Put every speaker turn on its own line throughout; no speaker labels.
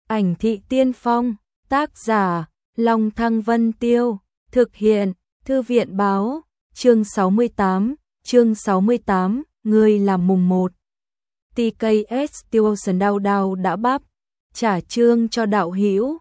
Ảnh thị tiên phong, tác giả, Long Thăng Vân Tiêu, thực hiện, Thư viện báo, chương 68, người làm mùng 1. TKS Tuition đau đau đã bắp, trả chương cho đạo hữu.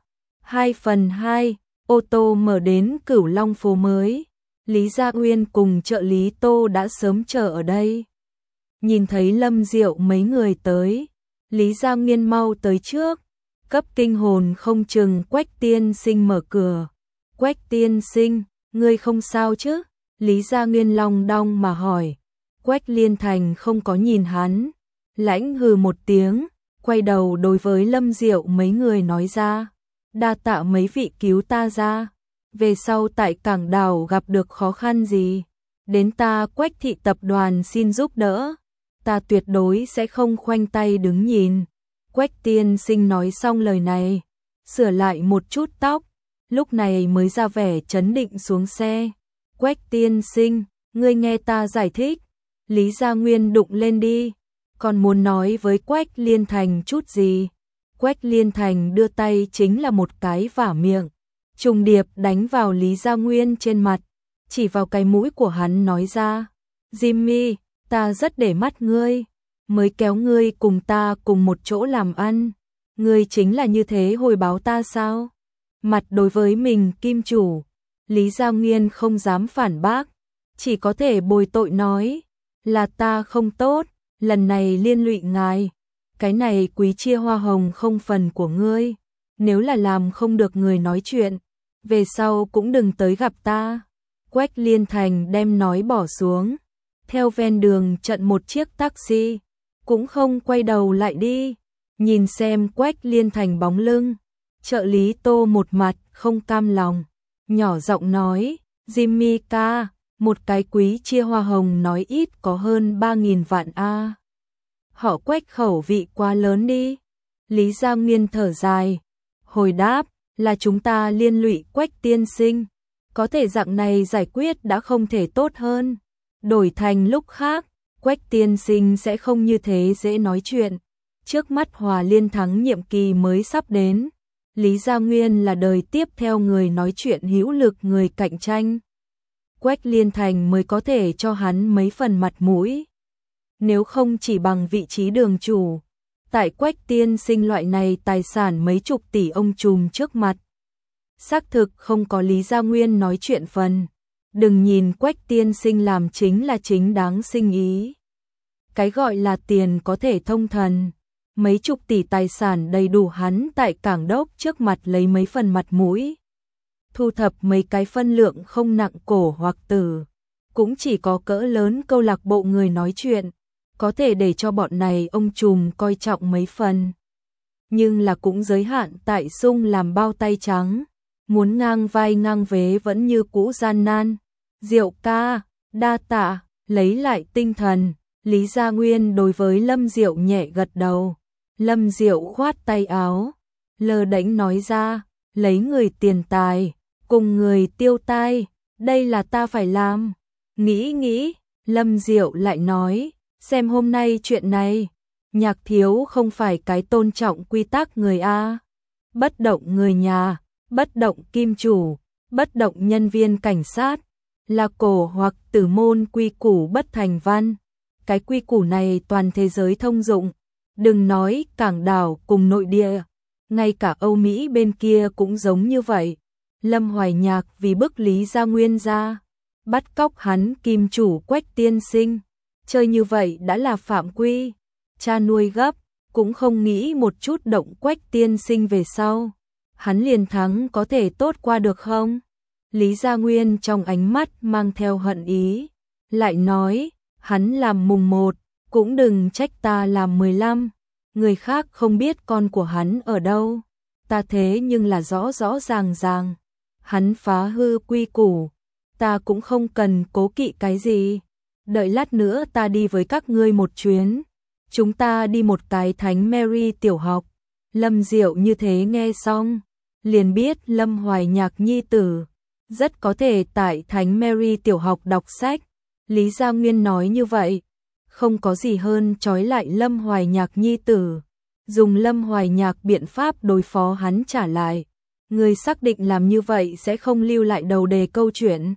2/2, ô tô mở đến Cửu Long phố mới. Lý Gia Nguyên cùng trợ lý Tô đã sớm chờ ở đây. Nhìn thấy Lâm Diệu mấy người tới, Lý Gia Nguyên mau tới trước, cấp kinh hồn không chừng. Quách tiên sinh mở cửa. Quách tiên sinh, ngươi không sao chứ? Lý Gia Nguyên long đong mà hỏi. Quách Liên Thành không có nhìn hắn, lãnh hừ một tiếng, quay đầu đối với Lâm Diệu mấy người nói ra. Đa tạ mấy vị cứu ta ra. Về sau tại Cảng Đảo gặp được khó khăn gì, đến ta Quách thị tập đoàn xin giúp đỡ, ta tuyệt đối sẽ không khoanh tay đứng nhìn. Quách tiên sinh nói xong lời này, sửa lại một chút tóc, lúc này mới ra vẻ trấn định xuống xe. Quách tiên sinh, ngươi nghe ta giải thích. Lý Gia Nguyên đụng lên đi, còn muốn nói với Quách Liên Thành chút gì. Quách Liên Thành đưa tay chính là một cái vả miệng, trùng điệp đánh vào Lý Gia Nguyên trên mặt, chỉ vào cái mũi của hắn nói ra. Jimmy, ta rất để mắt ngươi, mới kéo ngươi cùng ta cùng một chỗ làm ăn. Ngươi chính là như thế hồi báo ta sao? Mặt đối với mình kim chủ, Lý Gia Nguyên không dám phản bác, chỉ có thể bồi tội nói, là ta không tốt, lần này liên lụy ngài, cái này quý chia hoa hồng không phần của ngươi, nếu là làm không được người nói chuyện, về sau cũng đừng tới gặp ta. Quách Liên Thành đem nói bỏ xuống, theo ven đường chặn một chiếc taxi, cũng không quay đầu lại đi, nhìn xem Quách Liên Thành bóng lưng. Trợ lý Tô một mặt không cam lòng, nhỏ giọng nói, Jimmy ca, một cái quý chia hoa hồng nói ít có hơn 3.000 vạn a. Họ Quách khẩu vị quá lớn đi. Lý Gia Nguyên thở dài, hồi đáp, là chúng ta liên lụy Quách tiên sinh, có thể dạng này giải quyết đã không thể tốt hơn. Đổi thành lúc khác, Quách tiên sinh sẽ không như thế dễ nói chuyện. Trước mắt Hòa Liên thắng nhiệm kỳ mới sắp đến, Lý Gia Nguyên là đời tiếp theo người nói chuyện hữu lực, người cạnh tranh. Quách Liên Thành mới có thể cho hắn mấy phần mặt mũi. Nếu không chỉ bằng vị trí đường chủ, tại Quách tiên sinh loại này tài sản mấy chục tỷ ông trùm trước mặt, xác thực không có Lý Gia Nguyên nói chuyện phần. Đừng nhìn Quách tiên sinh làm chính là chính đáng sinh ý. Cái gọi là tiền có thể thông thần, mấy chục tỷ tài sản đầy đủ hắn tại Cảng Đốc trước mặt lấy mấy phần mặt mũi. Thu thập mấy cái phân lượng không nặng cổ hoặc tử, cũng chỉ có cỡ lớn câu lạc bộ người nói chuyện, có thể để cho bọn này ông trùm coi trọng mấy phần. Nhưng là cũng giới hạn tại sung làm bao tay trắng, muốn ngang vai ngang vế vẫn như cũ gian nan. Diệu ca, đa tạ, lấy lại tinh thần. Lý Gia Nguyên đối với Lâm Diệu nhẹ gật đầu. Lâm Diệu khoát tay áo, lơ đễnh nói ra, lấy người tiền tài, cùng người tiêu tai, đây là ta phải làm. Nghĩ, Lâm Diệu lại nói, xem hôm nay chuyện này, Nhạc thiếu không phải cái tôn trọng quy tắc người A. Bất động người nhà, bất động kim chủ, bất động nhân viên cảnh sát, là cổ hoặc tử môn quy củ bất thành văn. Cái quy củ này toàn thế giới thông dụng, đừng nói Cảng Đảo cùng nội địa, ngay cả Âu Mỹ bên kia cũng giống như vậy. Lâm Hoài Nhạc vì bức Lý Gia Nguyên ra, bắt cóc hắn kim chủ Quách tiên sinh, chơi như vậy đã là phạm quy. Cha nuôi gấp, cũng không nghĩ một chút động Quách tiên sinh về sau, hắn liền thắng có thể tốt qua được không? Lý Gia Nguyên trong ánh mắt mang theo hận ý, lại nói, hắn làm mùng 1, cũng đừng trách ta làm 15, người khác không biết con của hắn ở đâu, ta thế nhưng là rõ rõ ràng, hắn phá hư quy củ, ta cũng không cần cố kỵ cái gì, đợi lát nữa ta đi với các ngươi một chuyến, chúng ta đi một cái Thánh Mary tiểu học. Lâm Diệu như thế nghe xong, liền biết Lâm Hoài Nhạc nhi tử rất có thể tại Thánh Mary tiểu học đọc sách. Lý Gia Nguyên nói như vậy, không có gì hơn trói lại Lâm Hoài Nhạc nhi tử. dùng Lâm Hoài Nhạc biện pháp đối phó hắn trả lại. Người xác định làm như vậy sẽ không lưu lại đầu đề câu chuyện.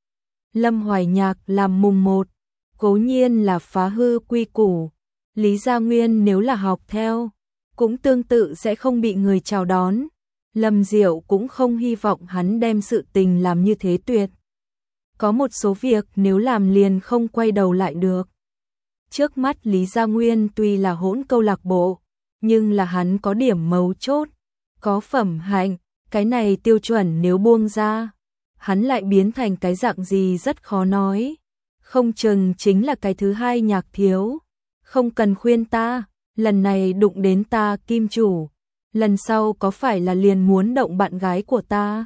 Lâm Hoài Nhạc làm mùng 1, cố nhiên là phá hư quy củ. Lý Gia Nguyên nếu là học theo, cũng tương tự sẽ không bị người chào đón. Lâm Diệu cũng không hy vọng hắn đem sự tình làm như thế tuyệt. Có một số việc nếu làm liền không quay đầu lại được. Trước mắt Lý Gia Nguyên tuy là hỗn câu lạc bộ, nhưng là hắn có điểm mấu chốt, có phẩm hạnh, cái này tiêu chuẩn nếu buông ra, hắn lại biến thành cái dạng gì rất khó nói. Không chừng chính là cái thứ hai Nhạc thiếu. Không cần khuyên ta, lần này đụng đến ta kim chủ, lần sau có phải là liền muốn động bạn gái của ta?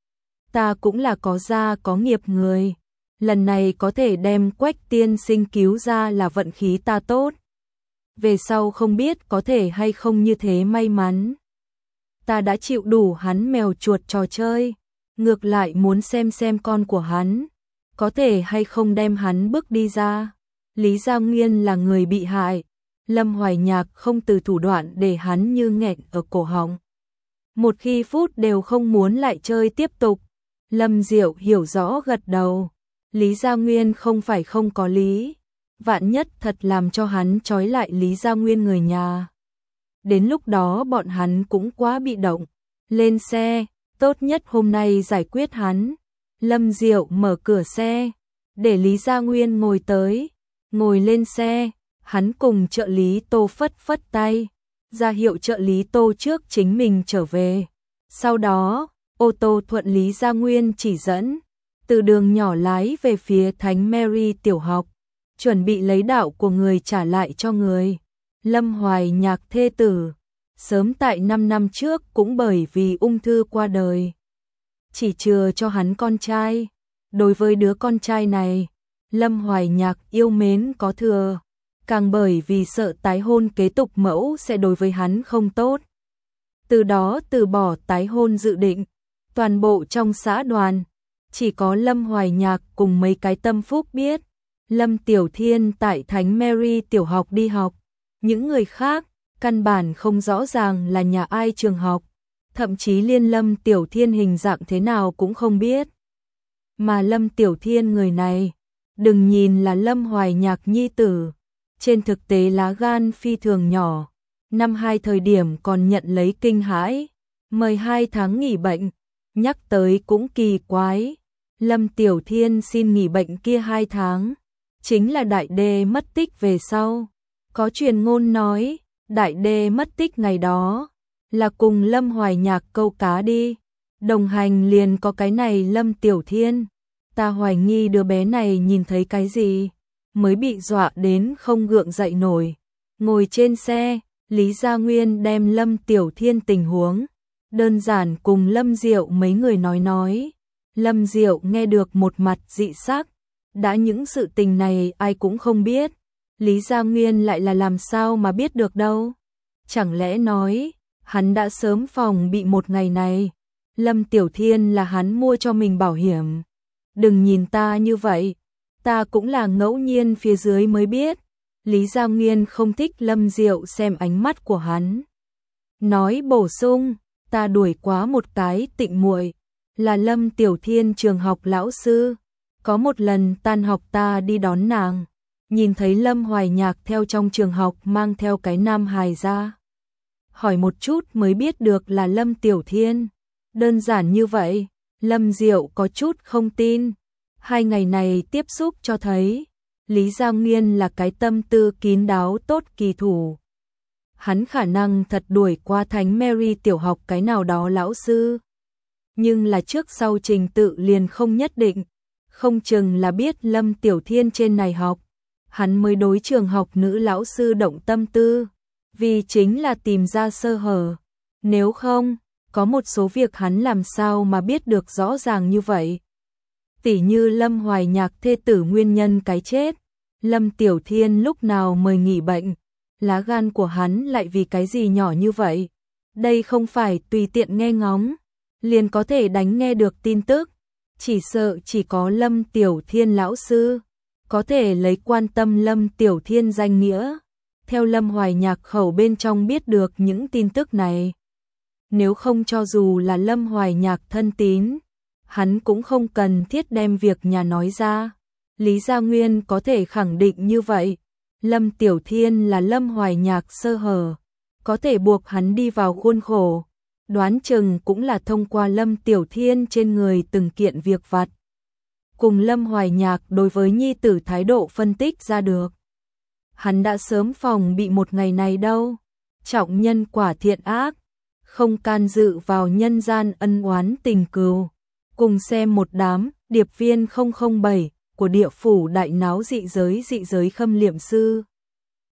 Ta cũng là có gia có nghiệp người, lần này có thể đem Quách tiên sinh cứu ra là vận khí ta tốt. Về sau không biết có thể hay không như thế may mắn. Ta đã chịu đủ hắn mèo chuột trò chơi, ngược lại muốn xem con của hắn, có thể hay không đem hắn bước đi ra. Lý Gia Nguyên là người bị hại, Lâm Hoài Nhạc không từ thủ đoạn để hắn như nghẹn ở cổ họng. Một khi phút đều không muốn lại chơi tiếp tục. Lâm Diệu hiểu rõ gật đầu. Lý Gia Nguyên không phải không có lý. Vạn nhất thật làm cho hắn trói lại Lý Gia Nguyên người nhà. Đến lúc đó bọn hắn cũng quá bị động. Lên xe, tốt nhất hôm nay giải quyết hắn. Lâm Diệu mở cửa xe, để Lý Gia Nguyên ngồi tới. Ngồi lên xe, hắn cùng trợ lý Tô phất phất tay, ra hiệu trợ lý Tô trước chính mình trở về. Sau đó, ô tô thuận Lý Gia Nguyên chỉ dẫn, từ đường nhỏ lái về phía Thánh Mary tiểu học, chuẩn bị lấy đạo của người trả lại cho người. Lâm Hoài Nhạc thê tử, sớm tại 5 năm trước cũng bởi vì ung thư qua đời. Chỉ chừa cho hắn con trai, đối với đứa con trai này, Lâm Hoài Nhạc yêu mến có thừa, càng bởi vì sợ tái hôn kế tục mẫu sẽ đối với hắn không tốt. Từ đó từ bỏ tái hôn dự định, toàn bộ trong xã đoàn, chỉ có Lâm Hoài Nhạc cùng mấy cái tâm phúc biết. Lâm Tiểu Thiên tại Thánh Mary tiểu học đi học, những người khác, căn bản không rõ ràng là nhà ai trường học, thậm chí liên Lâm Tiểu Thiên hình dạng thế nào cũng không biết. Mà Lâm Tiểu Thiên người này, đừng nhìn là Lâm Hoài Nhạc nhi tử, trên thực tế lá gan phi thường nhỏ, năm 2 thời điểm còn nhận lấy kinh hãi, mời 2 tháng nghỉ bệnh, nhắc tới cũng kỳ quái. Lâm Tiểu Thiên xin nghỉ bệnh kia 2 tháng, chính là Đại Đê mất tích về sau. Có truyền ngôn nói, Đại Đê mất tích ngày đó, là cùng Lâm Hoài Nhạc câu cá đi, đồng hành liền có cái này Lâm Tiểu Thiên. Ta hoài nghi đứa bé này nhìn thấy cái gì, mới bị dọa đến không gượng dậy nổi. Ngồi trên xe, Lý Gia Nguyên đem Lâm Tiểu Thiên tình huống, đơn giản cùng Lâm Diệu mấy người nói. Lâm Diệu nghe được một mặt dị sắc, đã những sự tình này ai cũng không biết, Lý Gia Nguyên lại là làm sao mà biết được đâu. Chẳng lẽ nói, hắn đã sớm phòng bị một ngày này, Lâm Tiểu Thiên là hắn mua cho mình bảo hiểm. Đừng nhìn ta như vậy, ta cũng là ngẫu nhiên phía dưới mới biết. Lý Gia Nguyên không thích Lâm Diệu xem ánh mắt của hắn. Nói bổ sung, ta đuổi quá một cái tịnh muội, là Lâm Tiểu Thiên trường học lão sư. Có một lần tan học ta đi đón nàng, nhìn thấy Lâm Hoài Nhạc theo trong trường học mang theo cái nam hài ra. Hỏi một chút mới biết được là Lâm Tiểu Thiên. Đơn giản như vậy. Lâm Diệu có chút không tin. 2 ngày này tiếp xúc cho thấy, Lý Gia Nguyên là cái tâm tư kín đáo tốt kỳ thủ. Hắn khả năng thật đuổi qua Thánh Mary tiểu học cái nào đó lão sư. Nhưng là trước sau trình tự liền không nhất định, không chừng là biết Lâm Tiểu Thiên trên này học, hắn mới đối trường học nữ lão sư động tâm tư, vì chính là tìm ra sơ hở. Nếu không, có một số việc hắn làm sao mà biết được rõ ràng như vậy. Tỉ như Lâm Hoài Nhạc thê tử nguyên nhân cái chết, Lâm Tiểu Thiên lúc nào mời nghỉ bệnh, lá gan của hắn lại vì cái gì nhỏ như vậy. Đây không phải tùy tiện nghe ngóng, liền có thể đánh nghe được tin tức. Chỉ sợ chỉ có Lâm Tiểu Thiên lão sư có thể lấy quan tâm Lâm Tiểu Thiên danh nghĩa, theo Lâm Hoài Nhạc khẩu bên trong biết được những tin tức này. Nếu không cho dù là Lâm Hoài Nhạc thân tín, hắn cũng không cần thiết đem việc nhà nói ra. Lý Gia Nguyên có thể khẳng định như vậy, Lâm Tiểu Thiên là Lâm Hoài Nhạc sơ hở, có thể buộc hắn đi vào khuôn khổ, đoán chừng cũng là thông qua Lâm Tiểu Thiên trên người từng kiện việc vặt. Cùng Lâm Hoài Nhạc đối với nhi tử thái độ phân tích ra được. Hắn đã sớm phòng bị một ngày này đâu, trọng nhân quả thiện ác, không can dự vào nhân gian ân oán tình cừu. Cùng xem một đám điệp viên 007 của địa phủ đại náo dị giới khâm liệm sư.